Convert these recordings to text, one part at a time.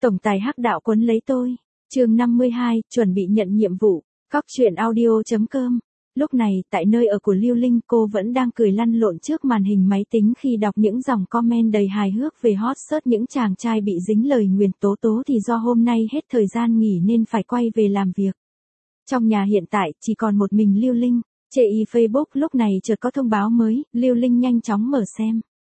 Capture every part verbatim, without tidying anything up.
Tổng tài hắc đạo quấn lấy tôi. Chương năm mươi hai, chuẩn bị nhận nhiệm vụ. Cóc truyện audio chấm com. Lúc này, tại nơi ở của Lưu Linh, cô vẫn đang cười lăn lộn trước màn hình máy tính khi đọc những dòng comment đầy hài hước về hot search những chàng trai bị dính lời nguyền tố tố thì do hôm nay hết thời gian nghỉ nên phải quay về làm việc. Trong nhà hiện tại, chỉ còn một mình Lưu Linh. Trên Facebook lúc này chợt có thông báo mới, Lưu Linh nhanh chóng mở xem.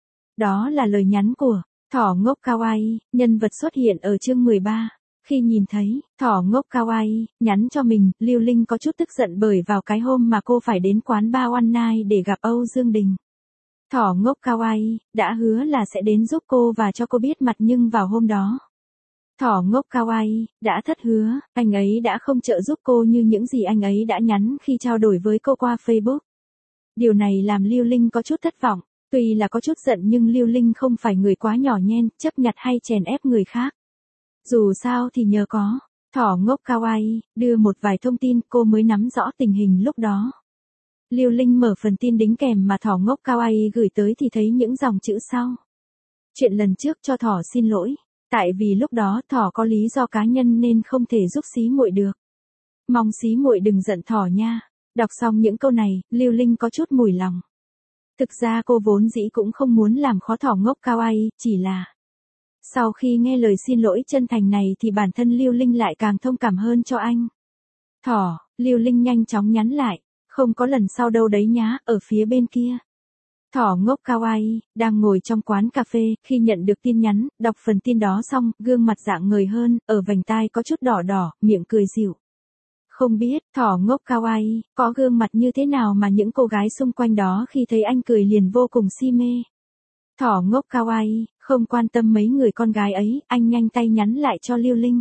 Đó là lời nhắn của Thỏ Ngốc Kawaii, nhân vật xuất hiện ở chương mười ba. Khi nhìn thấy Thỏ Ngốc Kawaii nhắn cho mình, Lưu Linh có chút tức giận bởi vào cái hôm mà cô phải đến quán bar One Night để gặp Âu Dương Đình. Thỏ Ngốc Kawaii đã hứa là sẽ đến giúp cô và cho cô biết mặt, nhưng vào hôm đó, Thỏ Ngốc Kawaii đã thất hứa, anh ấy đã không trợ giúp cô như những gì anh ấy đã nhắn khi trao đổi với cô qua Facebook. Điều này làm Lưu Linh có chút thất vọng. Tuy là có chút giận nhưng Lưu Linh không phải người quá nhỏ nhen, chấp nhặt hay chèn ép người khác. Dù sao thì nhờ có Thỏ Ngốc Kawaii đưa một vài thông tin cô mới nắm rõ tình hình lúc đó. Lưu Linh mở phần tin đính kèm mà Thỏ Ngốc Kawaii gửi tới thì thấy những dòng chữ sau. Chuyện lần trước cho Thỏ xin lỗi, tại vì lúc đó Thỏ có lý do cá nhân nên không thể giúp xí muội được. Mong xí muội đừng giận Thỏ nha. Đọc xong những câu này, Lưu Linh có chút mùi lòng. Thực ra cô vốn dĩ cũng không muốn làm khó Thỏ Ngốc Kawaii, chỉ là sau khi nghe lời xin lỗi chân thành này thì bản thân Lưu Linh lại càng thông cảm hơn cho anh. Thỏ, Lưu Linh nhanh chóng nhắn lại, không có lần sau đâu đấy nhá, ở phía bên kia. Thỏ Ngốc Kawaii đang ngồi trong quán cà phê, khi nhận được tin nhắn, đọc phần tin đó xong, gương mặt rạng ngời hơn, ở vành tai có chút đỏ đỏ, miệng cười dịu. Không biết, Thỏ Ngốc Kawaii có gương mặt như thế nào mà những cô gái xung quanh đó khi thấy anh cười liền vô cùng si mê. Thỏ Ngốc Kawaii không quan tâm mấy người con gái ấy, anh nhanh tay nhắn lại cho Lưu Linh.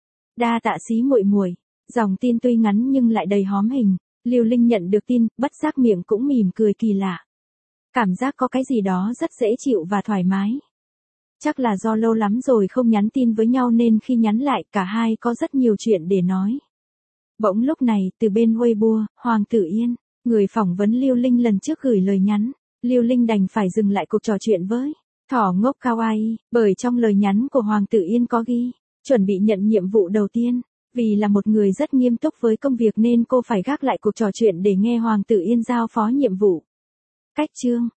Đa tạ xí muội muội. Dòng tin tuy ngắn nhưng lại đầy hóm hình. Lưu Linh nhận được tin, bất giác miệng cũng mỉm cười kỳ lạ. Cảm giác có cái gì đó rất dễ chịu và thoải mái. Chắc là do lâu lắm rồi không nhắn tin với nhau nên khi nhắn lại cả hai có rất nhiều chuyện để nói. Bỗng lúc này, từ bên Weibo, Hoàng Tử Yên, người phỏng vấn Lưu Linh lần trước gửi lời nhắn. Lưu Linh đành phải dừng lại cuộc trò chuyện với Thỏ Ngốc Kawaii, bởi trong lời nhắn của Hoàng Tử Yên có ghi, chuẩn bị nhận nhiệm vụ đầu tiên. Vì là một người rất nghiêm túc với công việc nên cô phải gác lại cuộc trò chuyện để nghe Hoàng Tử Yên giao phó nhiệm vụ. Cách chương